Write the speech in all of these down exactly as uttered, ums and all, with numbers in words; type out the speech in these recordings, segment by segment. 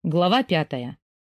Глава пятая.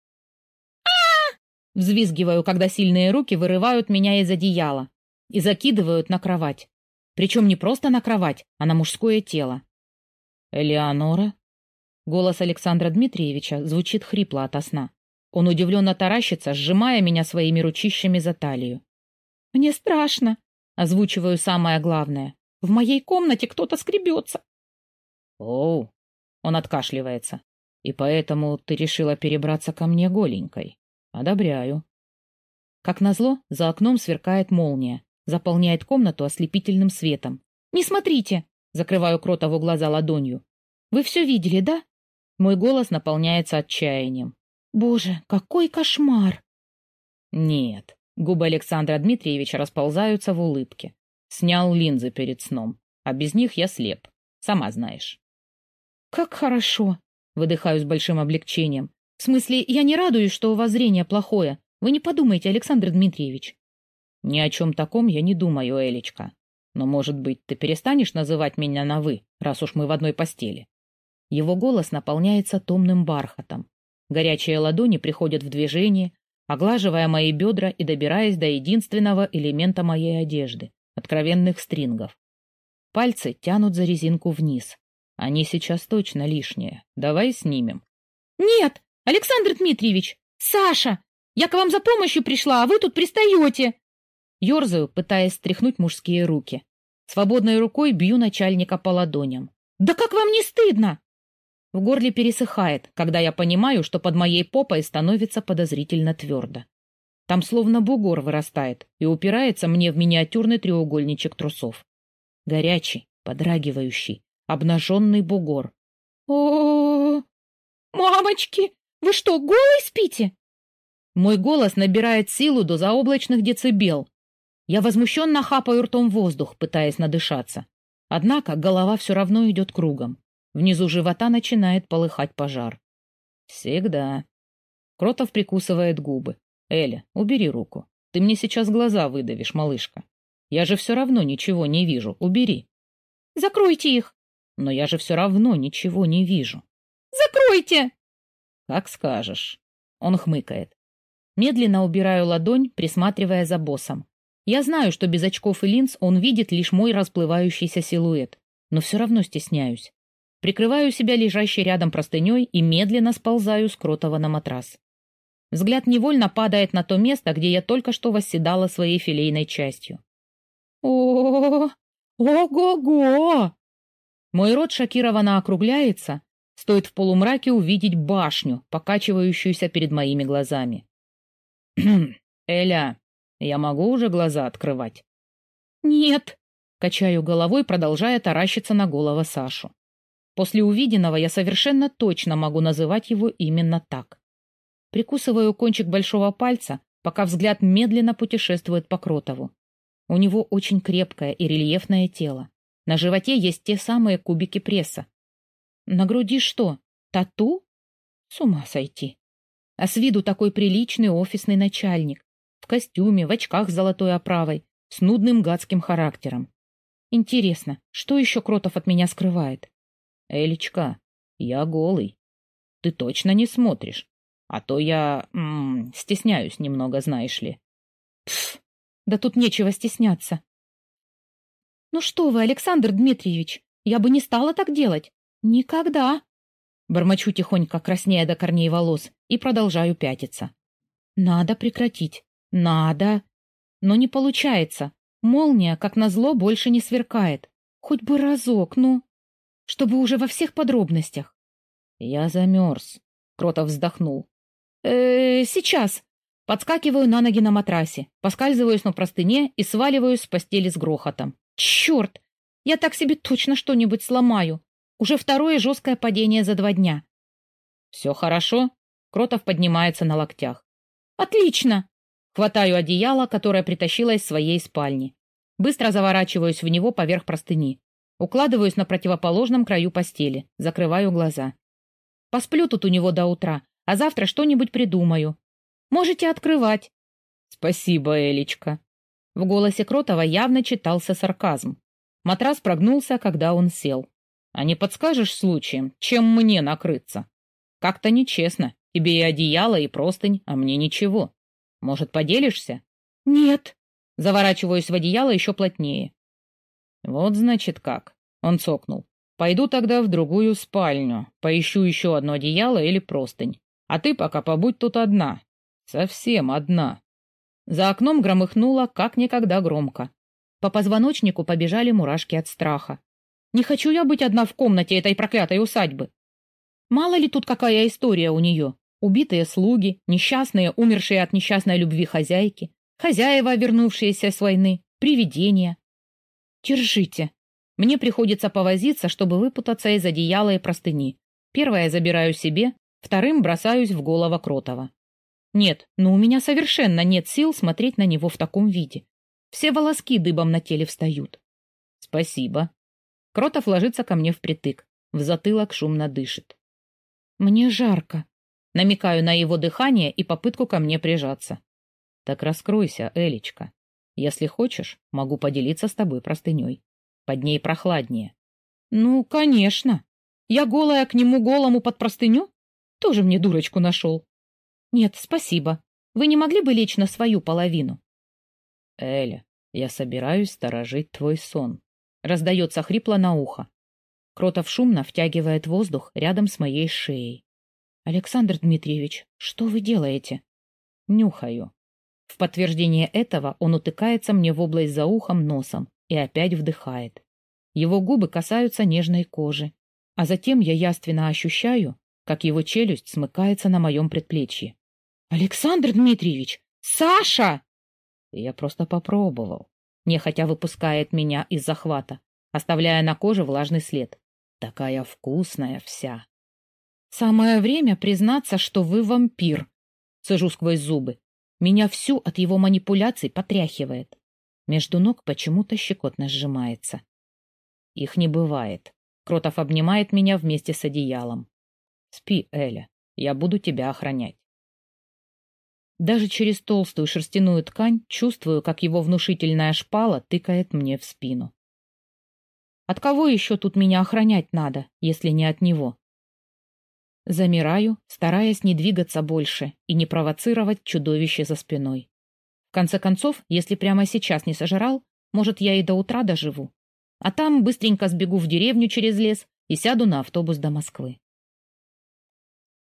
Взвизгиваю, когда сильные руки вырывают меня из одеяла и закидывают на кровать. Причем не просто на кровать, а на мужское тело. «Элеонора?» Голос Александра Дмитриевича звучит хрипло ото сна. Он удивленно таращится, сжимая меня своими ручищами за талию. «Мне страшно», — озвучиваю самое главное. «В моей комнате кто-то скребется». «Оу», — он откашливается. «И поэтому ты решила перебраться ко мне голенькой. Одобряю». Как назло, за окном сверкает молния, заполняет комнату ослепительным светом. «Не смотрите!» — закрываю Кротову глаза ладонью. «Вы все видели, да?» Мой голос наполняется отчаянием. «Боже, какой кошмар!» «Нет». Губы Александра Дмитриевича расползаются в улыбке. «Снял линзы перед сном, а без них я слеп. Сама знаешь». «Как хорошо!» — выдыхаю с большим облегчением. «В смысле, я не радуюсь, что у вас зрение плохое. Вы не подумайте, Александр Дмитриевич». «Ни о чем таком я не думаю, Элечка. Но, может быть, ты перестанешь называть меня на «вы», раз уж мы в одной постели?» Его голос наполняется томным бархатом. Горячие ладони приходят в движение, оглаживая мои бедра и добираясь до единственного элемента моей одежды — откровенных стрингов. Пальцы тянут за резинку вниз. Они сейчас точно лишние. Давай снимем. «Нет, Александр Дмитриевич! Саша! Я к вам за помощью пришла, а вы тут пристаете!» Ёрзаю, пытаясь стряхнуть мужские руки. Свободной рукой бью начальника по ладоням. «Да как вам не стыдно?» В горле пересыхает, когда я понимаю, что под моей попой становится подозрительно твердо. Там словно бугор вырастает и упирается мне в миниатюрный треугольничек трусов. Горячий, подрагивающий, обнаженный бугор. О, мамочки, вы что, голой спите? Мой голос набирает силу до заоблачных децибел. Я возмущенно хапаю ртом воздух, пытаясь надышаться. Однако голова все равно идет кругом. Внизу живота начинает полыхать пожар. Всегда. Кротов прикусывает губы. Эля, убери руку. Ты мне сейчас глаза выдавишь, малышка. Я же все равно ничего не вижу. Убери. Закройте их. Но я же все равно ничего не вижу. Закройте! Как скажешь. Он хмыкает. Медленно убираю ладонь, присматривая за боссом. Я знаю, что без очков и линз он видит лишь мой расплывающийся силуэт, но все равно стесняюсь. Прикрываю себя лежащей рядом простыней и медленно сползаю с Кротова на матрас. Взгляд невольно падает на то место, где я только что восседала своей филейной частью. О, ого-го! Мой рот шокированно округляется, стоит в полумраке увидеть башню, покачивающуюся перед моими глазами. «Эля, я могу уже глаза открывать?» «Нет», — качаю головой, продолжая таращиться на голого Сашу. После увиденного я совершенно точно могу называть его именно так. Прикусываю кончик большого пальца, пока взгляд медленно путешествует по Кротову. У него очень крепкое и рельефное тело. На животе есть те самые кубики пресса. На груди что, тату? С ума сойти. А с виду такой приличный офисный начальник. В костюме, в очках с золотой оправой, с нудным гадским характером. Интересно, что еще Кротов от меня скрывает? Элечка, я голый. Ты точно не смотришь? А то я м-м, стесняюсь немного, знаешь ли. Пф, да тут нечего стесняться. Ну что вы, Александр Дмитриевич, я бы не стала так делать. Никогда. Бормочу тихонько, краснея до корней волос, и продолжаю пятиться. Надо прекратить. Надо. Но не получается. Молния, как назло, больше не сверкает. Хоть бы разок, ну. Чтобы уже во всех подробностях. Я замерз. Кротов вздохнул. э сейчас. Подскакиваю на ноги на матрасе, поскальзываюсь на простыне и сваливаюсь с постели с грохотом. Черт! Я так себе точно что-нибудь сломаю. Уже второе жесткое падение за два дня. Все хорошо? Кротов поднимается на локтях. Отлично! Хватаю одеяло, которое притащила из своей спальни. Быстро заворачиваюсь в него поверх простыни. Укладываюсь на противоположном краю постели, закрываю глаза. Посплю тут у него до утра, а завтра что-нибудь придумаю. Можете открывать. Спасибо, Элечка. В голосе Кротова явно читался сарказм. Матрас прогнулся, когда он сел. А не подскажешь случаем, чем мне накрыться? Как-то нечестно. Тебе и одеяло, и простынь, а мне ничего. Может, поделишься? Нет. Заворачиваюсь в одеяло еще плотнее. Вот значит как. Он цокнул. Пойду тогда в другую спальню. Поищу еще одно одеяло или простынь. А ты пока побудь тут одна. Совсем одна. За окном громыхнуло, как никогда громко. По позвоночнику побежали мурашки от страха. Не хочу я быть одна в комнате этой проклятой усадьбы. Мало ли тут какая история у нее. Убитые слуги, несчастные, умершие от несчастной любви хозяйки, хозяева, вернувшиеся с войны, привидения. Держите. Мне приходится повозиться, чтобы выпутаться из одеяла и простыни. Первое забираю себе, вторым бросаюсь в голову Кротова. Нет, ну у меня совершенно нет сил смотреть на него в таком виде. Все волоски дыбом на теле встают. Спасибо. Кротов ложится ко мне впритык, в затылок шумно дышит. Мне жарко. Намекаю на его дыхание и попытку ко мне прижаться. Так раскройся, Элечка. Если хочешь, могу поделиться с тобой простыней. Под ней прохладнее. Ну, конечно. Я голая к нему голому под простыню? Тоже мне дурочку нашел. Нет, спасибо. Вы не могли бы лечь на свою половину? Эля, я собираюсь сторожить твой сон. Раздается хрипло на ухо. Кротов шумно втягивает воздух рядом с моей шеей. Александр Дмитриевич, что вы делаете? Нюхаю. В подтверждение этого он утыкается мне в область за ухом носом и опять вдыхает. Его губы касаются нежной кожи, а затем я явственно ощущаю, как его челюсть смыкается на моем предплечье. Александр Дмитриевич! Саша! Я просто попробовал. Нехотя выпускает меня из захвата, оставляя на коже влажный след. Такая вкусная вся. Самое время признаться, что вы вампир. Сажу сквозь зубы. Меня всю от его манипуляций потряхивает. Между ног почему-то щекотно сжимается. Их не бывает. Кротов обнимает меня вместе с одеялом. Спи, Эля, я буду тебя охранять. Даже через толстую шерстяную ткань чувствую, как его внушительная шпала тыкает мне в спину. От кого еще тут меня охранять надо, если не от него? Замираю, стараясь не двигаться больше и не провоцировать чудовище за спиной. В конце концов, если прямо сейчас не сожрал, может, я и до утра доживу. А там быстренько сбегу в деревню через лес и сяду на автобус до Москвы.